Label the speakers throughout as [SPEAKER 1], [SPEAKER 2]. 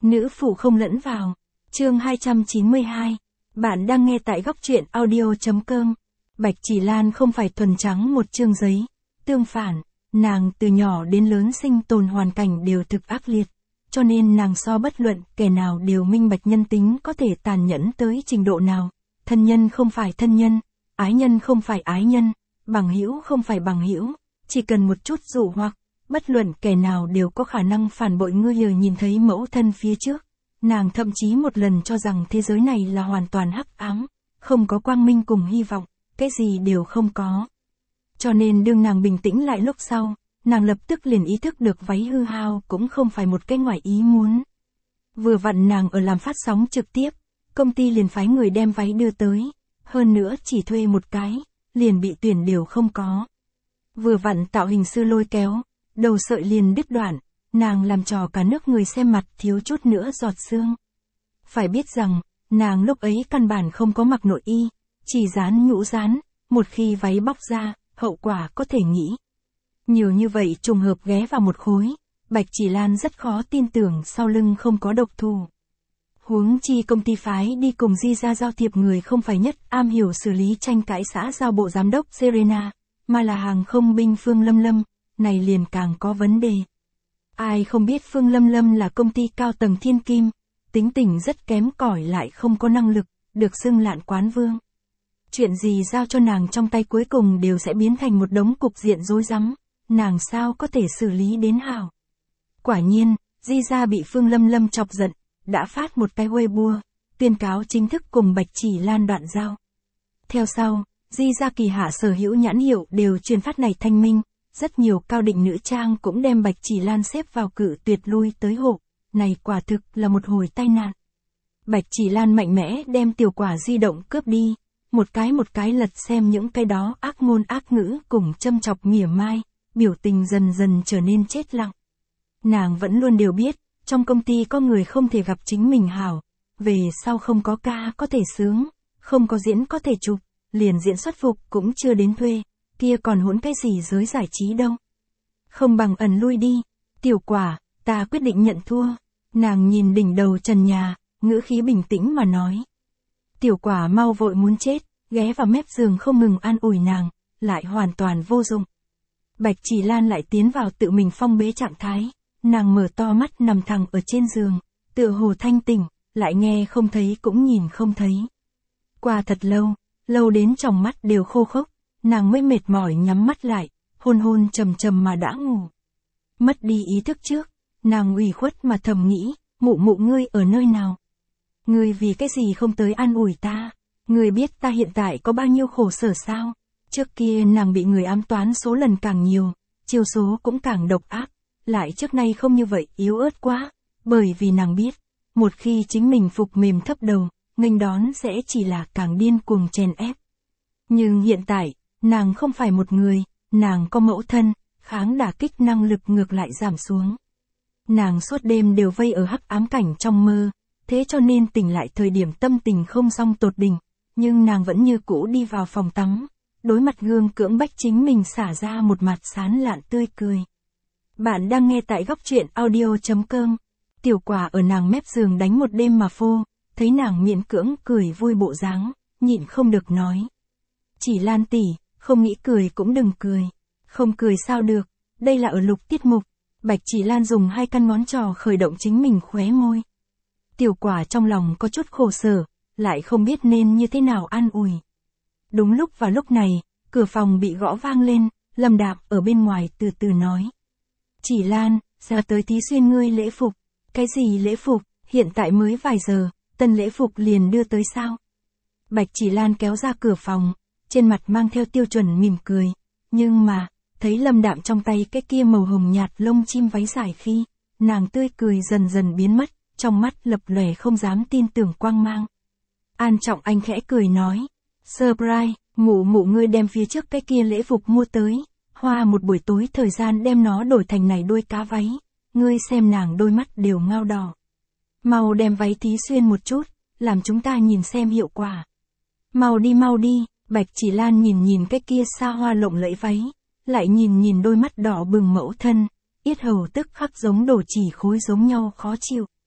[SPEAKER 1] Nữ phụ không lẫn vào. Chương 292. Bạn đang nghe tại góc truyện audio.com. Bạch Chỉ Lan không phải thuần trắng một chương giấy. Tương phản, nàng từ nhỏ đến lớn sinh tồn hoàn cảnh đều thực ác liệt. Cho nên nàng so bất luận kẻ nào đều minh bạch nhân tính có thể tàn nhẫn tới trình độ nào. Thân nhân không phải thân nhân, ái nhân không phải ái nhân, bằng hữu không phải bằng hữu. Chỉ cần một chút dụ hoặc, bất luận kẻ nào đều có khả năng phản bội ngươi. Giờ nhìn thấy mẫu thân phía trước, nàng thậm chí một lần cho rằng thế giới này là hoàn toàn hắc ám, không có quang minh cùng hy vọng, cái gì đều không có. Cho nên đương nàng bình tĩnh lại lúc sau, nàng lập tức liền ý thức được váy hư hao cũng không phải một cái ngoài ý muốn. Vừa vặn nàng ở làm phát sóng trực tiếp, công ty liền phái người đem váy đưa tới, hơn nữa chỉ thuê một cái, liền bị tuyển đều không có. Vừa vặn tạo hình sư lôi kéo, đầu sợi liền đứt đoạn, nàng làm trò cả nước người xem mặt thiếu chút nữa giọt xương. Phải biết rằng, nàng lúc ấy căn bản không có mặc nội y, chỉ dán nhũ dán, một khi váy bóc ra, hậu quả có thể nghĩ. Nhiều như vậy trùng hợp ghé vào một khối, Bạch Chỉ Lan rất khó tin tưởng sau lưng không có độc thủ. Huống chi công ty phái đi cùng Di ra giao thiệp người không phải nhất am hiểu xử lý tranh cãi xã giao bộ giám đốc Serena, mà là hàng không binh Phương Lâm Lâm, này liền càng có vấn đề. Ai không biết Phương Lâm Lâm là công ty cao tầng thiên kim, tính tình rất kém cỏi lại không có năng lực, được xưng lạn quán vương. Chuyện gì giao cho nàng trong tay cuối cùng đều sẽ biến thành một đống cục diện rối rắm, nàng sao có thể xử lý đến hảo. Quả nhiên, Di ra bị Phương Lâm Lâm chọc giận, đã phát một cái Weibo, tuyên cáo chính thức cùng Bạch Chỉ Lan đoạn giao. Theo sau, Di ra kỳ hạ sở hữu nhãn hiệu đều truyền phát này thanh minh, rất nhiều cao định nữ trang cũng đem Bạch Chỉ Lan xếp vào cự tuyệt lui tới hộ, này quả thực là một hồi tai nạn. Bạch Chỉ Lan mạnh mẽ đem tiểu quả di động cướp đi, một cái lật xem những cái đó ác ngôn ác ngữ cùng châm chọc mỉa mai, biểu tình dần dần trở nên chết lặng. Nàng vẫn luôn đều biết, trong công ty có người không thể gặp chính mình hảo, về sau không có ca có thể sướng, không có diễn có thể chụp, liền diễn xuất phục cũng chưa đến thuê, kia còn hỗn cái gì giới giải trí đâu. Không bằng ẩn lui đi, tiểu quả, ta quyết định nhận thua. Nàng nhìn đỉnh đầu trần nhà, ngữ khí bình tĩnh mà nói. Tiểu quả mau vội muốn chết, ghé vào mép giường không ngừng an ủi nàng, lại hoàn toàn vô dụng. Bạch Chỉ Lan lại tiến vào tự mình phong bế trạng thái, nàng mở to mắt nằm thẳng ở trên giường, tựa hồ thanh tỉnh, lại nghe không thấy cũng nhìn không thấy. Qua thật lâu, lâu đến tròng mắt đều khô khốc, nàng mới mệt mỏi nhắm mắt lại, hôn hôn trầm trầm mà đã ngủ. Mất đi ý thức trước, nàng ủy khuất mà thầm nghĩ, mụ mụ ngươi ở nơi nào? Ngươi vì cái gì không tới an ủi ta? Ngươi biết ta hiện tại có bao nhiêu khổ sở sao? Trước kia nàng bị người ám toán số lần càng nhiều, chiêu số cũng càng độc ác, lại trước nay không như vậy yếu ớt quá, bởi vì nàng biết, một khi chính mình phục mềm thấp đầu, nghênh đón sẽ chỉ là càng điên cuồng chèn ép. Nhưng hiện tại, nàng không phải một người, nàng có mẫu thân, kháng đả kích năng lực ngược lại giảm xuống. Nàng suốt đêm đều vây ở hắc ám cảnh trong mơ, thế cho nên tỉnh lại thời điểm tâm tình không song tột đỉnh, nhưng nàng vẫn như cũ đi vào phòng tắm, đối mặt gương cưỡng bách chính mình xả ra một mặt sán lạn tươi cười. Bạn đang nghe tại góc truyện audio.com. Tiểu quả ở nàng mép giường đánh một đêm mà phô, thấy nàng miễn cưỡng cười vui bộ dáng, nhịn không được nói. Chỉ Lan tỷ, không nghĩ cười cũng đừng cười. Không cười sao được, đây là ở lục tiết mục. Bạch Chỉ Lan dùng hai căn ngón trò khởi động chính mình khóe môi. Tiểu quả trong lòng có chút khổ sở, lại không biết nên như thế nào an ủi. Đúng lúc vào lúc này, cửa phòng bị gõ vang lên, Lâm Đạp ở bên ngoài từ từ nói. Chỉ Lan, ra tới Thí Xuyên ngươi lễ phục. Cái gì lễ phục, hiện tại mới vài giờ, tân lễ phục liền đưa tới sao? Bạch Chỉ Lan kéo ra cửa phòng, trên mặt mang theo tiêu chuẩn mỉm cười. Nhưng mà, thấy Lâm Đạm trong tay cái kia màu hồng nhạt lông chim váy dài khi, nàng tươi cười dần dần biến mất, trong mắt lập lòe không dám tin tưởng quang mang. An Trọng Anh khẽ cười nói, surprise, mụ ngươi đem phía trước cái kia lễ phục mua tới, hoa một buổi tối thời gian đem nó đổi thành này đôi cá váy, ngươi xem nàng đôi mắt đều ngao đỏ. Mau đem váy Thí Xuyên một chút, làm chúng ta nhìn xem hiệu quả. Mau đi, Bạch Chỉ Lan nhìn cái kia xa hoa lộng lẫy váy, lại nhìn đôi mắt đỏ bừng mẫu thân, yết hầu tức khắc giống đổ chỉ khối giống nhau khó chịu.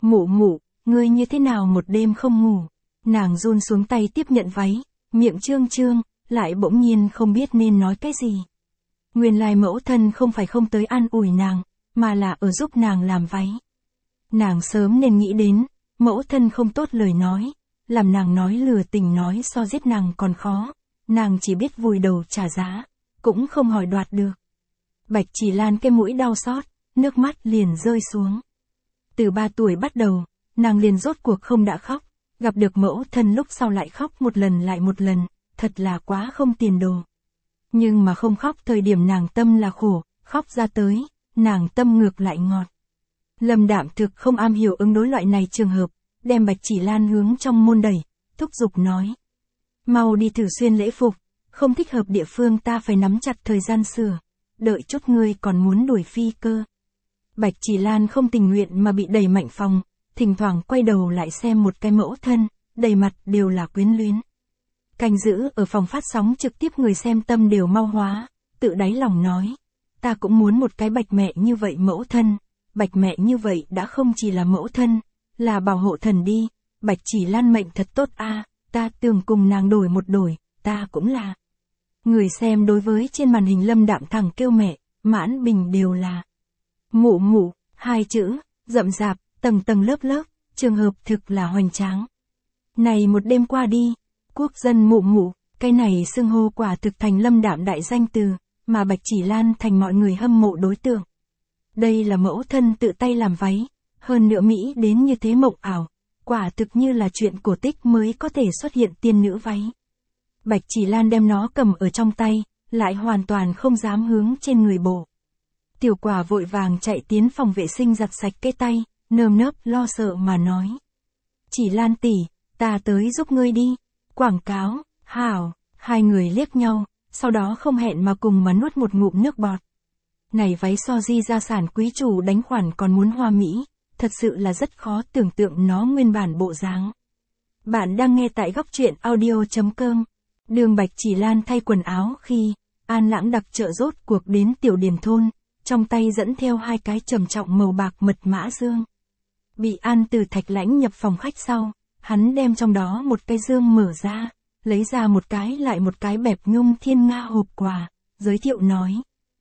[SPEAKER 1] Mụ mụ, ngươi như thế nào một đêm không ngủ? Nàng run xuống tay tiếp nhận váy, miệng trương trương, lại bỗng nhiên không biết nên nói cái gì. Nguyên lai mẫu thân không phải không tới an ủi nàng, mà là ở giúp nàng làm váy. Nàng sớm nên nghĩ đến, mẫu thân không tốt lời nói, làm nàng nói lừa tình nói so giết nàng còn khó, nàng chỉ biết vùi đầu trả giá, cũng không hỏi đoạt được. Bạch Chỉ Lan cái mũi đau xót, nước mắt liền rơi xuống. Từ 3 tuổi bắt đầu, nàng liền rốt cuộc không đã khóc, gặp được mẫu thân lúc sau lại khóc một lần lại một lần, thật là quá không tiền đồ. Nhưng mà không khóc thời điểm nàng tâm là khổ, khóc ra tới, nàng tâm ngược lại ngọt. Lâm Đạm thực không am hiểu ứng đối loại này trường hợp, đem Bạch Chỉ Lan hướng trong môn đẩy, thúc giục nói. Mau đi thử xuyên lễ phục, không thích hợp địa phương ta phải nắm chặt thời gian sửa, đợi chút ngươi còn muốn đuổi phi cơ. Bạch Chỉ Lan không tình nguyện mà bị đẩy mạnh phòng, thỉnh thoảng quay đầu lại xem một cái mẫu thân, đầy mặt đều là quyến luyến. Canh giữ ở phòng phát sóng trực tiếp người xem tâm đều mau hóa, tự đáy lòng nói. Ta cũng muốn một cái Bạch mẹ như vậy mẫu thân, Bạch mẹ như vậy đã không chỉ là mẫu thân, là bảo hộ thần đi, Bạch Chỉ Lan mệnh thật tốt a, ta tưởng cùng nàng đổi một đổi, ta cũng là. Người xem đối với trên màn hình Lâm Đạm thẳng kêu mẹ, mãn bình đều là. Mụ mụ, 2 chữ, rậm rạp, tầng tầng lớp lớp, trường hợp thực là hoành tráng. Này một đêm qua đi, quốc dân mụ mụ, cái này xưng hô quả thực thành Lâm Đạm đại danh từ, mà Bạch Chỉ Lan thành mọi người hâm mộ đối tượng. Đây là mẫu thân tự tay làm váy, hơn nữa Mỹ đến như thế mộng ảo, quả thực như là chuyện cổ tích mới có thể xuất hiện tiên nữ váy. Bạch Chỉ Lan đem nó cầm ở trong tay, lại hoàn toàn không dám hướng trên người bộ. Tiểu Quả vội vàng chạy tiến phòng vệ sinh giặt sạch cái tay, nơm nớp lo sợ mà nói. Chỉ Lan tỷ, ta tới giúp ngươi đi. Quảng cáo, hảo, 2 người liếc nhau, sau đó không hẹn mà cùng mà nuốt một ngụm nước bọt. Này váy so di gia sản quý chủ đánh khoản còn muốn hoa mỹ, thật sự là rất khó tưởng tượng nó nguyên bản bộ dáng. Bạn đang nghe tại góc truyện audio.com. Đường Bạch Chỉ Lan thay quần áo khi An Lãng đặc trợ rốt cuộc đến Tiểu Điền thôn, trong tay dẫn theo 2 cái trầm trọng màu bạc mật mã dương. Bị An Từ Thạch lãnh nhập phòng khách sau, hắn đem trong đó một cái dương mở ra, lấy ra một cái lại một cái bẹp nhung thiên nga hộp quà, giới thiệu nói.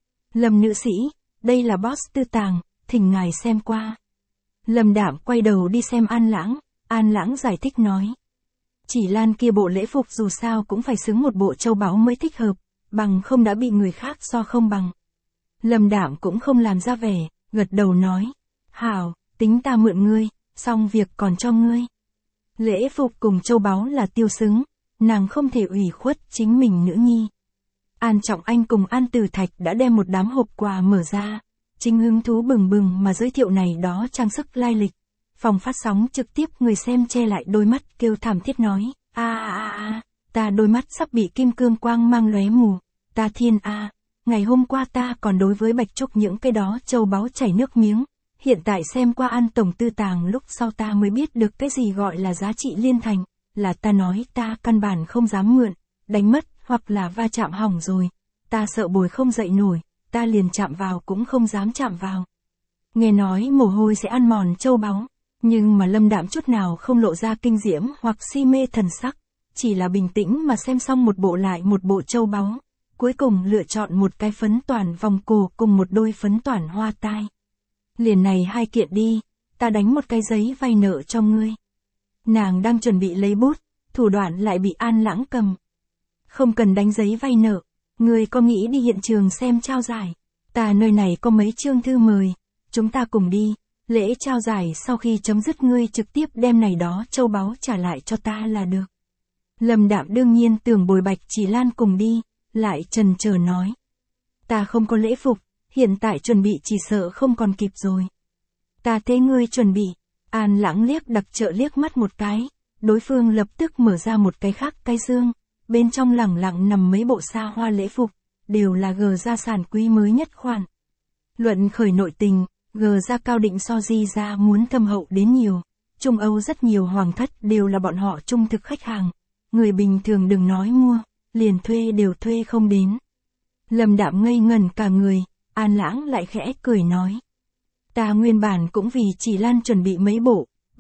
[SPEAKER 1] Lâm nữ sĩ, đây là boss tư tàng, thỉnh ngài xem qua. Lâm Đạm quay đầu đi xem An Lãng giải thích nói. Chỉ Lan kia bộ lễ phục dù sao cũng phải xứng một bộ châu báu mới thích hợp, bằng không đã bị người khác so không bằng. Lâm Đạm cũng không làm ra vẻ, gật đầu nói. Hảo, tính ta mượn ngươi, xong việc còn cho ngươi. Lễ phục cùng châu báu là tiêu xứng, nàng không thể ủy khuất chính mình nữ nhi. An Trọng Anh cùng An Từ Thạch đã đem một đám hộp quà mở ra, chính hứng thú bừng bừng mà giới thiệu này đó trang sức lai lịch. Phòng phát sóng trực tiếp người xem che lại đôi mắt kêu thảm thiết nói, ta đôi mắt sắp bị kim cương quang mang lóe mù, ta thiên ngày hôm qua ta còn đối với Bạch Trúc những cái đó châu báu chảy nước miếng, hiện tại xem qua An tổng tư tàng lúc sau ta mới biết được cái gì gọi là giá trị liên thành, là ta nói ta căn bản không dám mượn, đánh mất hoặc là va chạm hỏng rồi, ta sợ bồi không dậy nổi, ta liền chạm vào cũng không dám chạm vào. Nghe nói mồ hôi sẽ ăn mòn châu báu, nhưng mà Lâm Đạm chút nào không lộ ra kinh diễm hoặc si mê thần sắc, chỉ là bình tĩnh mà xem xong một bộ lại một bộ châu báu, cuối cùng lựa chọn một cái phấn toản vòng cổ cùng một đôi phấn toản hoa tai. Liền này 2 kiện đi, ta đánh một cái giấy vay nợ cho ngươi. Nàng đang chuẩn bị lấy bút, thủ đoạn lại bị An Lãng cầm. Không cần đánh giấy vay nợ, ngươi có nghĩ đi hiện trường xem trao giải, ta nơi này có mấy chương thư mời, chúng ta cùng đi, lễ trao giải sau khi chấm dứt ngươi trực tiếp đem này đó châu báu trả lại cho ta là được. Lâm Đạm đương nhiên tưởng bồi Bạch Chỉ Lan cùng đi, lại chần chờ nói. Ta không có lễ phục, hiện tại chuẩn bị chỉ sợ không còn kịp rồi. Ta thế ngươi chuẩn bị, An Lãng liếc đặc trợ liếc mắt một cái, đối phương lập tức mở ra một cái khác cái dương, bên trong lẳng lặng nằm mấy bộ xa hoa lễ phục, đều là G gia sản quý mới nhất khoản. Luận khởi nội tình, G gia cao định so di gia muốn thâm hậu đến nhiều, Trung Âu rất nhiều hoàng thất đều là bọn họ trung thực khách hàng, người bình thường đừng nói mua, liền thuê đều thuê không đến. Lâm Đạm ngây ngẩn cả người, An Lãng lại khẽ cười nói. Ta nguyên bản cũng vì Chỉ Lan chuẩn bị mấy bộ,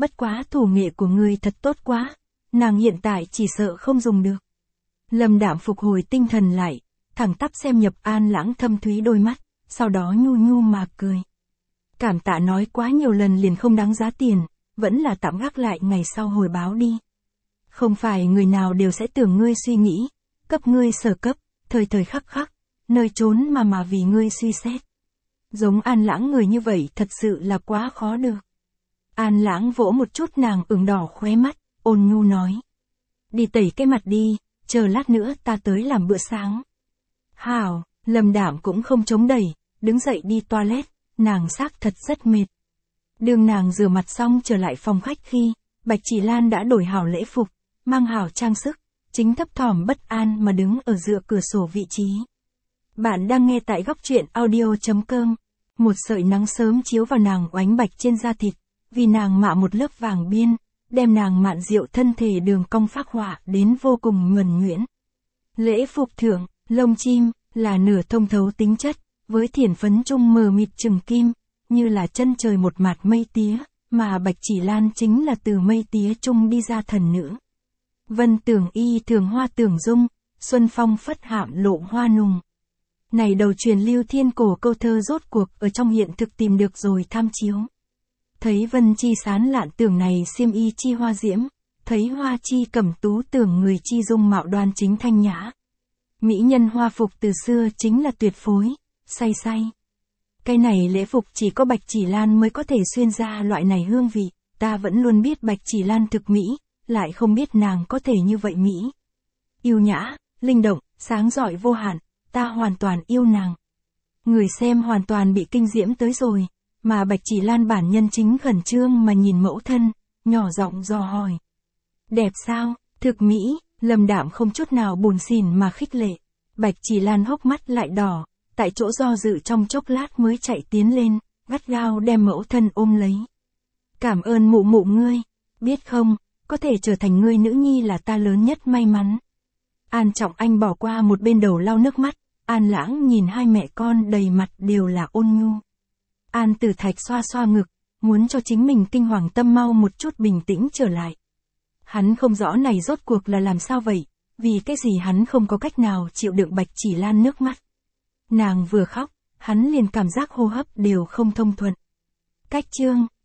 [SPEAKER 1] bất quá thủ nghệ của ngươi thật tốt quá, nàng hiện tại chỉ sợ không dùng được. Lâm Đạm phục hồi tinh thần lại, thẳng tắp xem Nhập An Lãng thâm thúy đôi mắt, sau đó nhu nhu mà cười. Cảm tạ nói quá nhiều lần liền không đáng giá tiền, vẫn là tạm gác lại ngày sau hồi báo đi. Không phải người nào đều sẽ tưởng ngươi suy nghĩ, cấp ngươi sở cấp, thời thời khắc khắc, nơi trốn mà vì ngươi suy xét. Giống An Lãng người như vậy thật sự là quá khó được. An Lãng vỗ một chút nàng ửng đỏ khóe mắt, ôn nhu nói. Đi tẩy cái mặt đi, chờ lát nữa ta tới làm bữa sáng. Hảo, Lâm Đạm cũng không chống đẩy, đứng dậy đi toilet, nàng xác thật rất mệt. Đường nàng rửa mặt xong trở lại phòng khách khi, Bạch Chỉ Lan đã đổi hảo lễ phục, mang hảo trang sức, chính thấp thỏm bất an mà đứng ở dựa cửa sổ vị trí. Bạn đang nghe tại góc truyện audio.com. Một sợi nắng sớm chiếu vào nàng oánh bạch trên da thịt, vì nàng mạ một lớp vàng biên, đem nàng mạn diệu thân thể đường cong phác họa đến vô cùng nhuần nhuyễn. Lễ phục thượng, lông chim, là nửa thông thấu tính chất, với thiển phấn trung mờ mịt trừng kim, như là chân trời một mạt mây tía, mà Bạch Chỉ Lan chính là từ mây tía trung đi ra thần nữ. Vân tưởng y thường hoa tưởng dung, xuân phong phất hạm lộ hoa nùng. Này đầu truyền lưu thiên cổ câu thơ rốt cuộc ở trong hiện thực tìm được rồi tham chiếu. Thấy vân chi sán lạn tưởng này xiêm y chi hoa diễm, thấy hoa chi cẩm tú tưởng người chi dung mạo đoan chính thanh nhã. Mỹ nhân hoa phục từ xưa chính là tuyệt phối, say say. Cái này lễ phục chỉ có Bạch Chỉ Lan mới có thể xuyên ra loại này hương vị, ta vẫn luôn biết Bạch Chỉ Lan thực mỹ, lại không biết nàng có thể như vậy mỹ. Yêu nhã, linh động, sáng rọi vô hạn, ta hoàn toàn yêu nàng. Người xem hoàn toàn bị kinh diễm tới rồi, mà Bạch Chỉ Lan bản nhân chính khẩn trương mà nhìn mẫu thân, nhỏ giọng dò hỏi. Đẹp sao, thực mỹ, Lâm Đạm không chút nào buồn xỉn mà khích lệ. Bạch Chỉ Lan hốc mắt lại đỏ, tại chỗ do dự trong chốc lát mới chạy tiến lên, gắt gao đem mẫu thân ôm lấy. Cảm ơn mụ mụ ngươi, biết không, có thể trở thành ngươi nữ nhi là ta lớn nhất may mắn. An Trọng Anh bỏ qua một bên đầu lau nước mắt, An Lãng nhìn hai mẹ con đầy mặt đều là ôn nhu. An Tử Thạch xoa xoa ngực, muốn cho chính mình kinh hoàng tâm mau một chút bình tĩnh trở lại. Hắn không rõ này rốt cuộc là làm sao vậy, vì cái gì hắn không có cách nào chịu đựng Bạch Chỉ Lan nước mắt. Nàng vừa khóc, hắn liền cảm giác hô hấp đều không thông thuận. Cách chương